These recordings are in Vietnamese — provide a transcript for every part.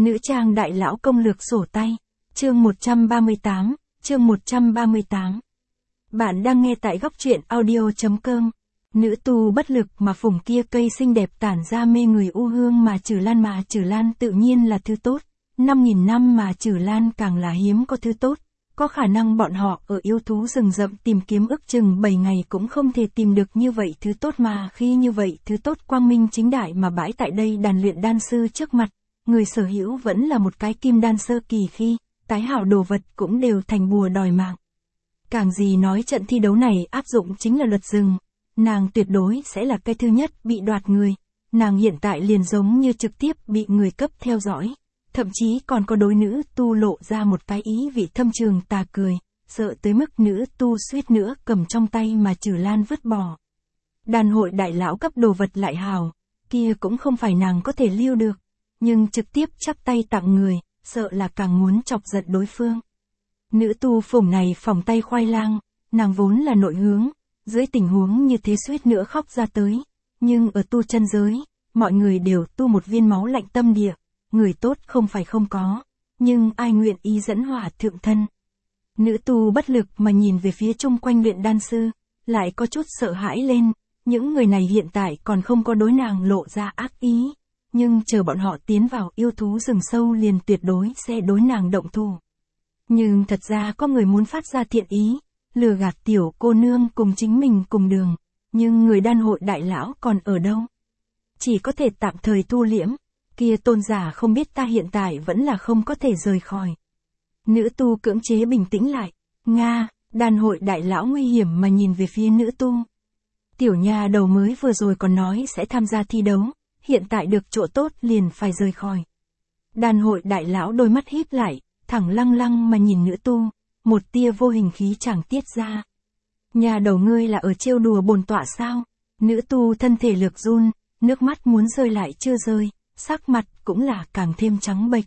Nữ trang đại lão công lược sổ tay. Chương 138, chương 138. Bạn đang nghe tại góc truyện audio.com. Nữ tu bất lực mà phủng kia cây xinh đẹp tản ra mê người u hương mà Trừ Lan tự nhiên là thứ tốt. 5.000 năm mà Trừ Lan càng là hiếm có thứ tốt. Có khả năng bọn họ ở yêu thú rừng rậm tìm kiếm ức chừng 7 ngày cũng không thể tìm được như vậy thứ tốt, mà khi như vậy thứ tốt quang minh chính đại mà bãi tại đây đàn luyện đan sư trước mặt, người sở hữu vẫn là một cái kim đan sơ kỳ, khi tái hảo đồ vật cũng đều thành bùa đòi mạng. Càng gì nói trận thi đấu này áp dụng chính là luật rừng, nàng tuyệt đối sẽ là cái thứ nhất bị đoạt người, nàng hiện tại liền giống như trực tiếp bị người cấp theo dõi. Thậm chí còn có đối nữ tu lộ ra một cái ý vị thâm trường tà cười, sợ tới mức nữ tu suýt nữa cầm trong tay mà Trừ Lan vứt bỏ. Đàn hội đại lão cấp đồ vật lại hào, kia cũng không phải nàng có thể lưu được, nhưng trực tiếp chắp tay tặng người, sợ là càng muốn chọc giận đối phương. Nữ tu phủng này phỏng tay khoai lang, nàng vốn là nội hướng, dưới tình huống như thế suýt nữa khóc ra tới, nhưng ở tu chân giới, mọi người đều tu một viên máu lạnh tâm địa. Người tốt không phải không có, nhưng ai nguyện ý dẫn hỏa thượng thân. Nữ tu bất lực mà nhìn về phía chung quanh luyện đan sư, lại có chút sợ hãi lên, những người này hiện tại còn không có đối nàng lộ ra ác ý, nhưng chờ bọn họ tiến vào yêu thú rừng sâu liền tuyệt đối sẽ đối nàng động thủ. Nhưng thật ra có người muốn phát ra thiện ý, lừa gạt tiểu cô nương cùng chính mình cùng đường, nhưng người đan hội đại lão còn ở đâu? Chỉ có thể tạm thời tu liễm. Kia tôn giả không biết ta hiện tại vẫn là không có thể rời khỏi. Nữ tu cưỡng chế bình tĩnh lại. Nga, đàn hội đại lão nguy hiểm mà nhìn về phía nữ tu. Tiểu nha đầu mới vừa rồi còn nói sẽ tham gia thi đấu, hiện tại được chỗ tốt liền phải rời khỏi. Đàn hội đại lão đôi mắt híp lại, thẳng lăng lăng mà nhìn nữ tu, một tia vô hình khí chẳng tiết ra. Nhà đầu ngươi là ở trêu đùa bổn tọa sao? Nữ tu thân thể lược run, nước mắt muốn rơi lại chưa rơi. Sắc mặt cũng là càng thêm trắng bệch.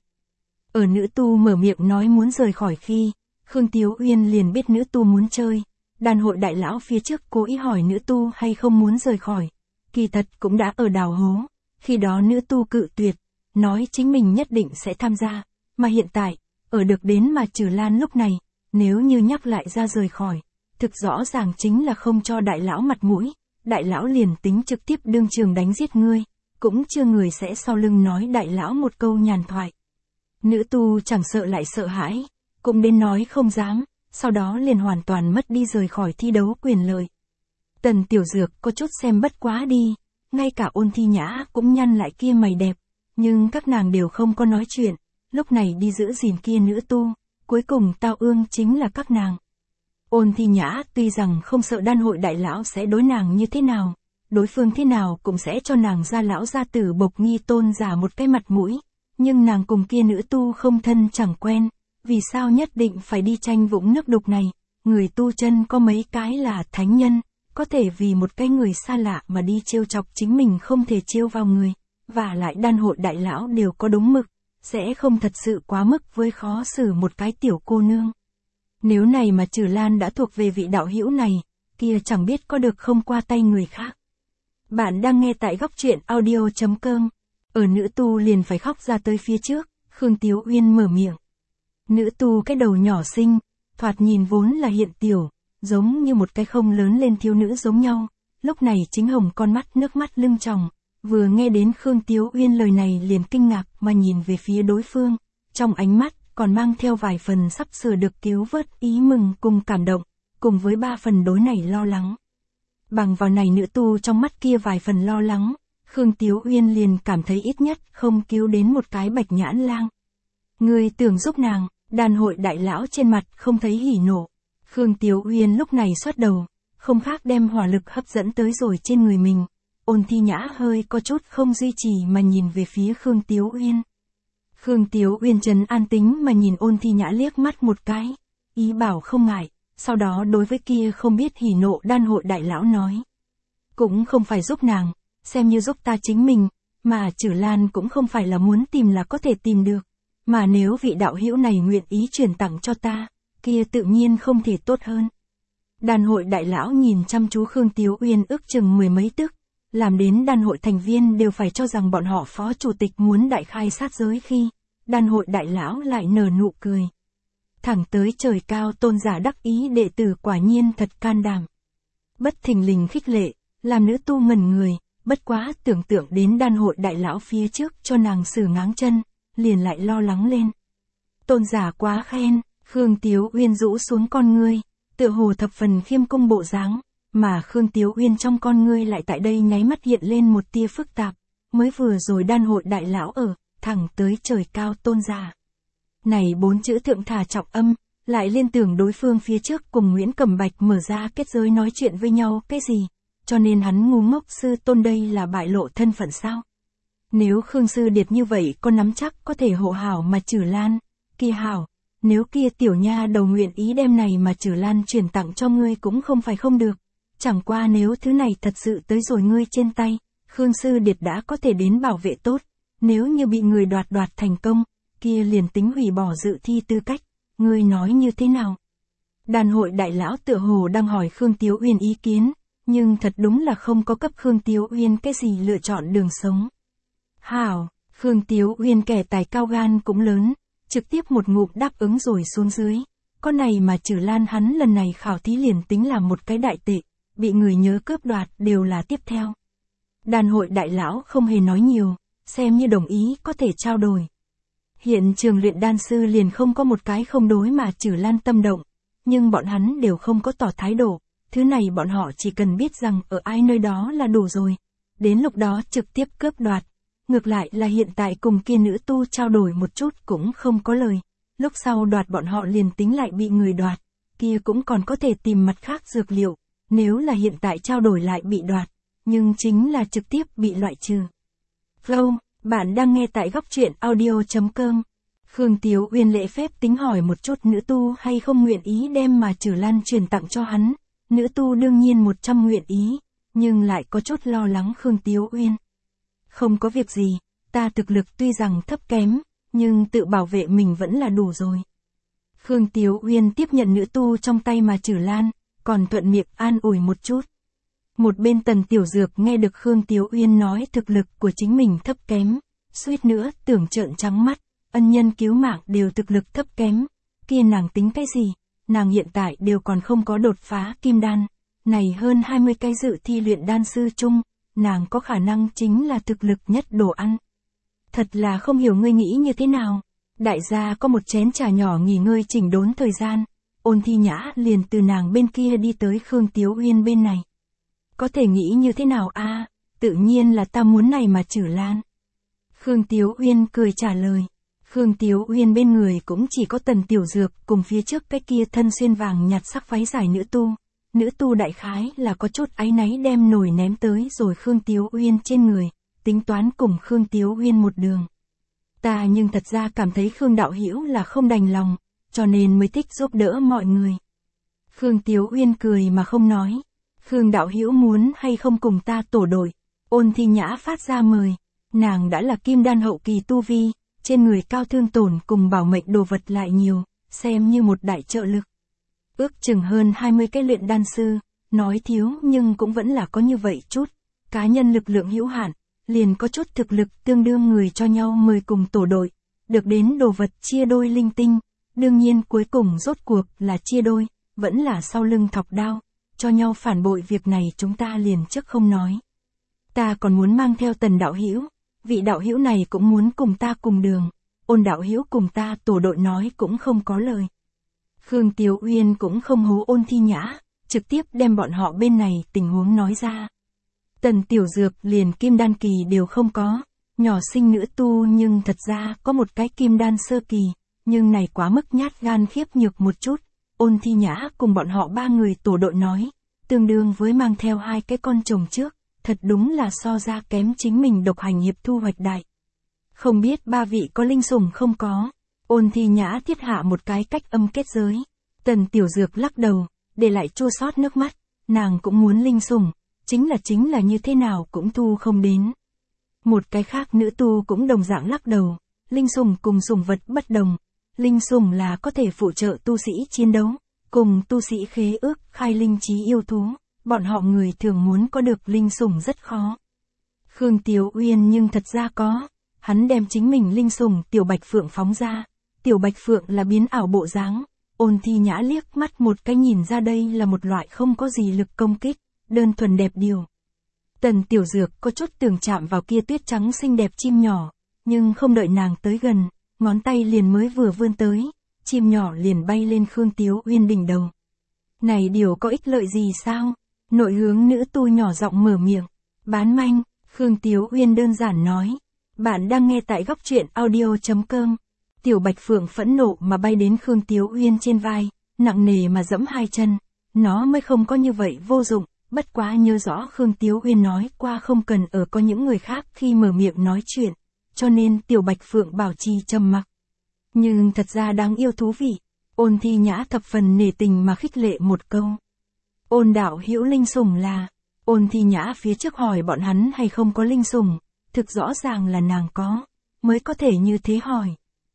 Ở nữ tu mở miệng nói muốn rời khỏi khi, Khương Tiếu Uyên liền biết nữ tu muốn chơi. Đàn hội đại lão phía trước cố ý hỏi nữ tu hay không muốn rời khỏi. Kỳ thật cũng đã ở đào hố. Khi đó nữ tu cự tuyệt, nói chính mình nhất định sẽ tham gia. Mà hiện tại, ở được đến mà Trừ Lan lúc này, nếu như nhắc lại ra rời khỏi, thực rõ ràng chính là không cho đại lão mặt mũi. Đại lão liền tính trực tiếp đương trường đánh giết ngươi. Cũng chưa người sẽ sau lưng nói đại lão một câu nhàn thoại. Nữ tu chẳng sợ lại sợ hãi, cũng đến nói không dám, sau đó liền hoàn toàn mất đi rời khỏi thi đấu quyền lợi. Tần Tiểu Dược có chút xem bất quá đi, ngay cả Ôn Thi Nhã cũng nhăn lại kia mày đẹp, nhưng các nàng đều không có nói chuyện, lúc này đi giữ gìn kia nữ tu, cuối cùng tao ương chính là các nàng. Ôn Thi Nhã tuy rằng không sợ đan hội đại lão sẽ đối nàng như thế nào, đối phương thế nào cũng sẽ cho nàng gia lão gia tử Bộc Nghi tôn giả một cái mặt mũi, nhưng nàng cùng kia nữ tu không thân chẳng quen, vì sao nhất định phải đi tranh vũng nước đục này, người tu chân có mấy cái là thánh nhân, có thể vì một cái người xa lạ mà đi trêu chọc chính mình không thể trêu vào người, và lại đan hội đại lão đều có đúng mực, sẽ không thật sự quá mức với khó xử một cái tiểu cô nương. Nếu này mà Trừ Lan đã thuộc về vị đạo hữu này, kia chẳng biết có được không qua tay người khác. Bạn đang nghe tại góc truyện audio.com. Ở nữ tu liền phải khóc ra tới phía trước, Khương Tiếu Uyên mở miệng. Nữ tu cái đầu nhỏ xinh, thoạt nhìn vốn là hiện tiểu, giống như một cái không lớn lên thiếu nữ giống nhau, lúc này chính hồng con mắt nước mắt lưng tròng, vừa nghe đến Khương Tiếu Uyên lời này liền kinh ngạc mà nhìn về phía đối phương, trong ánh mắt còn mang theo vài phần sắp sửa được cứu vớt ý mừng cùng cảm động, cùng với 3 phần đối này lo lắng. Bằng vào này nữ tu trong mắt kia vài phần lo lắng, Khương Tiếu Uyên liền cảm thấy ít nhất không cứu đến một cái bạch nhãn lang. Người tưởng giúp nàng, đàn hội đại lão trên mặt không thấy hỉ nộ. Khương Tiếu Uyên lúc này xuất đầu, không khác đem hỏa lực hấp dẫn tới rồi trên người mình. Ôn Thi Nhã hơi có chút không duy trì mà nhìn về phía Khương Tiếu Uyên. Khương Tiếu Uyên trấn an tính mà nhìn Ôn Thi Nhã liếc mắt một cái, ý bảo không ngại. Sau đó đối với kia không biết hỉ nộ đan hội đại lão nói. Cũng không phải giúp nàng, xem như giúp ta chính mình, mà Trừ Lan cũng không phải là muốn tìm là có thể tìm được. Mà nếu vị đạo hữu này nguyện ý chuyển tặng cho ta, kia tự nhiên không thể tốt hơn. Đan hội đại lão nhìn chăm chú Khương Tiếu Uyên ước chừng 10 mấy tức, làm đến đan hội thành viên đều phải cho rằng bọn họ phó chủ tịch muốn đại khai sát giới khi, đan hội đại lão lại nở nụ cười. Thẳng tới trời cao Tôn giả đắc ý đệ tử quả nhiên thật can đảm. Bất thình lình khích lệ, làm nữ tu ngẩn người, bất quá tưởng tượng đến đan hội đại lão phía trước cho nàng xử ngáng chân, liền lại lo lắng lên. Tôn giả quá khen, Khương Tiếu Uyên rũ xuống con ngươi, tựa hồ thập phần khiêm cung bộ dáng, mà Khương Tiếu Uyên trong con ngươi lại tại đây nháy mắt hiện lên một tia phức tạp, mới vừa rồi đan hội đại lão ở, thẳng tới trời cao Tôn giả. Này 4 chữ thượng thả trọng âm, lại liên tưởng đối phương phía trước cùng Nguyễn Cẩm Bạch mở ra kết giới nói chuyện với nhau cái gì, cho nên hắn ngu ngốc sư tôn đây là bại lộ thân phận sao. Nếu Khương Sư Điệt như vậy có nắm chắc có thể hộ hảo mà Trử Lan, kia hảo, nếu kia tiểu nha đầu nguyện ý đem này mà Trử Lan chuyển tặng cho ngươi cũng không phải không được, chẳng qua nếu thứ này thật sự tới rồi ngươi trên tay, Khương Sư Điệt đã có thể đến bảo vệ tốt, nếu như bị người đoạt thành công, kia liền tính hủy bỏ dự thi tư cách, ngươi nói như thế nào? Đàn hội đại lão tựa hồ đang hỏi Khương Tiếu Uyên ý kiến, nhưng thật đúng là không có cấp Khương Tiếu Uyên cái gì lựa chọn đường sống. Hảo, Khương Tiếu Uyên kẻ tài cao gan cũng lớn, trực tiếp một ngụm đáp ứng rồi xuống dưới. Con này mà Trử Lan hắn lần này khảo thí liền tính là một cái đại tệ, bị người nhớ cướp đoạt đều là tiếp theo. Đàn hội đại lão không hề nói nhiều, xem như đồng ý có thể trao đổi. Hiện trường luyện đan sư liền không có một cái không đối mà Trử Lan tâm động, nhưng bọn hắn đều không có tỏ thái độ, thứ này bọn họ chỉ cần biết rằng ở ai nơi đó là đủ rồi, đến lúc đó trực tiếp cướp đoạt. Ngược lại là hiện tại cùng kia nữ tu trao đổi một chút cũng không có lời, lúc sau đoạt bọn họ liền tính lại bị người đoạt, kia cũng còn có thể tìm mặt khác dược liệu, nếu là hiện tại trao đổi lại bị đoạt, nhưng chính là trực tiếp bị loại trừ. Flow, bạn đang nghe tại góc truyện audio.com. Khương Tiếu Uyên lễ phép tính hỏi một chút nữ tu hay không nguyện ý đem mà Trử Lan truyền tặng cho hắn, nữ tu đương nhiên 100 nguyện ý, nhưng lại có chút lo lắng Khương Tiếu Uyên. Không có việc gì, ta thực lực tuy rằng thấp kém, nhưng tự bảo vệ mình vẫn là đủ rồi. Khương Tiếu Uyên tiếp nhận nữ tu trong tay mà Trử Lan, còn thuận miệng an ủi một chút. Một bên Tần Tiểu Dược nghe được Khương Tiếu Uyên nói thực lực của chính mình thấp kém, suýt nữa tưởng trợn trắng mắt, ân nhân cứu mạng đều thực lực thấp kém, kia nàng tính cái gì, nàng hiện tại đều còn không có đột phá kim đan, này hơn 20 cái dự thi luyện đan sư chung, nàng có khả năng chính là thực lực nhất đồ ăn. Thật là không hiểu ngươi nghĩ như thế nào. Đại gia có một chén trà nhỏ nghỉ ngơi chỉnh đốn thời gian, Ôn Thi Nhã liền từ nàng bên kia đi tới Khương Tiếu Uyên bên này. Có thể nghĩ như thế nào a? Tự nhiên là ta muốn này mà Trử Lan. Khương Tiếu Uyên cười trả lời. Khương Tiếu Uyên bên người cũng chỉ có Tần Tiểu Dược cùng phía trước cái kia thân xuyên vàng nhạt sắc váy dài nữ tu. Nữ tu đại khái là có chút áy náy đem nồi ném tới rồi Khương Tiếu Uyên trên người, tính toán cùng Khương Tiếu Uyên một đường. Ta nhưng thật ra cảm thấy Khương đạo hữu là không đành lòng, cho nên mới thích giúp đỡ mọi người. Khương Tiếu Uyên cười mà không nói. Khương đạo hữu muốn hay không cùng ta tổ đội? Ôn Thi Nhã phát ra mời. Nàng đã là kim đan hậu kỳ tu vi, trên người cao thương tổn cùng bảo mệnh đồ vật lại nhiều, xem như một đại trợ lực. Ước chừng hơn 20 cái luyện đan sư, nói thiếu nhưng cũng vẫn là có như vậy chút. Cá nhân lực lượng hữu hạn, liền có chút thực lực tương đương người cho nhau mời cùng tổ đội, được đến đồ vật chia đôi linh tinh. Đương nhiên cuối cùng rốt cuộc là chia đôi, vẫn là sau lưng thọc đao, cho nhau phản bội việc này chúng ta liền trước không nói. Ta còn muốn mang theo Tần đạo hữu, vị đạo hữu này cũng muốn cùng ta cùng đường, Ôn đạo hữu cùng ta tổ đội nói cũng không có lời. Khương Tiếu Uyên cũng không hố Ôn Thi Nhã, trực tiếp đem bọn họ bên này tình huống nói ra. Tần Tiểu Dược liền kim đan kỳ đều không có, nhỏ sinh nữ tu nhưng thật ra có một cái kim đan sơ kỳ, nhưng này quá mức nhát gan khiếp nhược một chút. Ôn Thi Nhã cùng bọn họ 3 người tổ đội nói, tương đương với mang theo 2 cái con chồng trước, thật đúng là so ra kém chính mình độc hành hiệp thu hoạch đại. Không biết 3 vị có linh sủng không có? Ôn Thi Nhã thiết hạ một cái cách âm kết giới. Tần Tiểu Dược lắc đầu, để lại chua xót nước mắt, nàng cũng muốn linh sủng, chính là như thế nào cũng thu không đến. Một cái khác nữ tu cũng đồng dạng lắc đầu, linh sủng cùng sủng vật bất đồng. Linh sủng là có thể phụ trợ tu sĩ chiến đấu, cùng tu sĩ khế ước khai linh trí yêu thú, bọn họ người thường muốn có được linh sủng rất khó. Khương Tiếu Uyên nhưng thật ra có, Hắn đem chính mình linh sủng Tiểu Bạch Phượng phóng ra. Tiểu Bạch Phượng là biến ảo bộ dáng. Ôn Thi Nhã liếc mắt một cái nhìn ra đây là một loại không có gì lực công kích, đơn thuần đẹp điều. Tần Tiểu Dược có chút tưởng chạm vào kia tuyết trắng xinh đẹp chim nhỏ, nhưng không đợi nàng tới gần, ngón tay liền mới vừa vươn tới, chim nhỏ liền bay lên Khương Tiếu Uyên đỉnh đầu. Này điều có ích lợi gì sao? Nội hướng nữ tu nhỏ giọng mở miệng. Bán manh, Khương Tiếu Uyên đơn giản nói. Bạn đang nghe tại góc truyện audio.com. Tiểu Bạch Phượng phẫn nộ mà bay đến Khương Tiếu Uyên trên vai, nặng nề mà giẫm hai chân. Nó mới không có như vậy vô dụng, bất quá nhớ rõ Khương Tiếu Uyên nói qua không cần ở có những người khác khi mở miệng nói chuyện, cho nên Tiểu Bạch Phượng bảo trì trầm mặc. Nhưng thật ra đáng yêu thú vị. Ôn Thi Nhã thập phần nể tình mà khích lệ một câu. Ôn đạo hữu linh sủng là. Ôn Thi Nhã phía trước hỏi bọn hắn hay không có linh sủng, thực rõ ràng là nàng có, mới có thể như thế hỏi.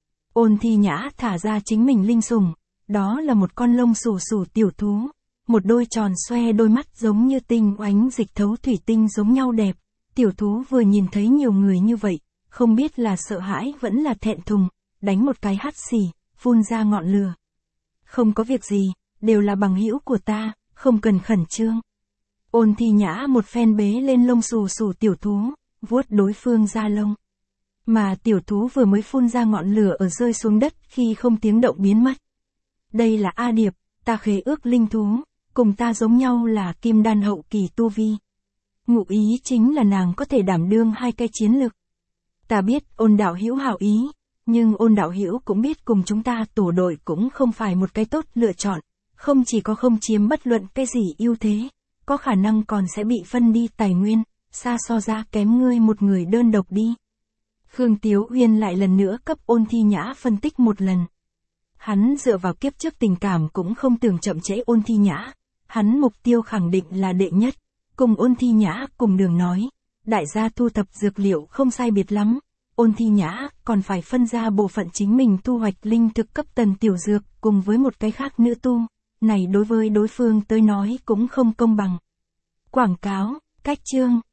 Ôn Thi Nhã thả ra chính mình linh sủng, đó là một con lông xù xù tiểu thú, một đôi tròn xoe đôi mắt giống như tinh oánh dịch thấu thủy tinh giống nhau đẹp. Tiểu thú vừa nhìn thấy nhiều người như vậy, không biết là sợ hãi vẫn là thẹn thùng, đánh một cái hắt xì, phun ra ngọn lửa. Không có việc gì, đều là bằng hữu của ta, không cần khẩn trương. Ôn Thi Nhã một phen bế lên lông xù xù tiểu thú, vuốt đối phương da lông. Mà tiểu thú vừa mới phun ra ngọn lửa ở rơi xuống đất khi không tiếng động biến mất. Đây là A Điệp, ta khế ước linh thú, cùng ta giống nhau là kim đan hậu kỳ tu vi. Ngụ ý chính là nàng có thể đảm đương hai cái chiến lực. Ta biết Ôn đạo hữu hảo ý, nhưng Ôn đạo hữu cũng biết cùng chúng ta tổ đội cũng không phải một cái tốt lựa chọn, không chỉ có không chiếm bất luận cái gì ưu thế, có khả năng còn sẽ bị phân đi tài nguyên, xa so ra kém ngươi một người đơn độc đi. Khương Tiếu Uyên lại lần nữa cấp Ôn Thi Nhã phân tích một lần. Hắn dựa vào kiếp trước tình cảm cũng không tưởng chậm trễ Ôn Thi Nhã, hắn mục tiêu khẳng định là đệ nhất, cùng Ôn Thi Nhã cùng đường nói, đại gia thu thập dược liệu không sai biệt lắm. Ôn Thi Nhã còn phải phân ra bộ phận chính mình thu hoạch linh thực cấp Tần Tiểu Dược cùng với một cái khác nữ tu, này đối với đối phương tới nói cũng không công bằng. Quảng cáo, cách chương.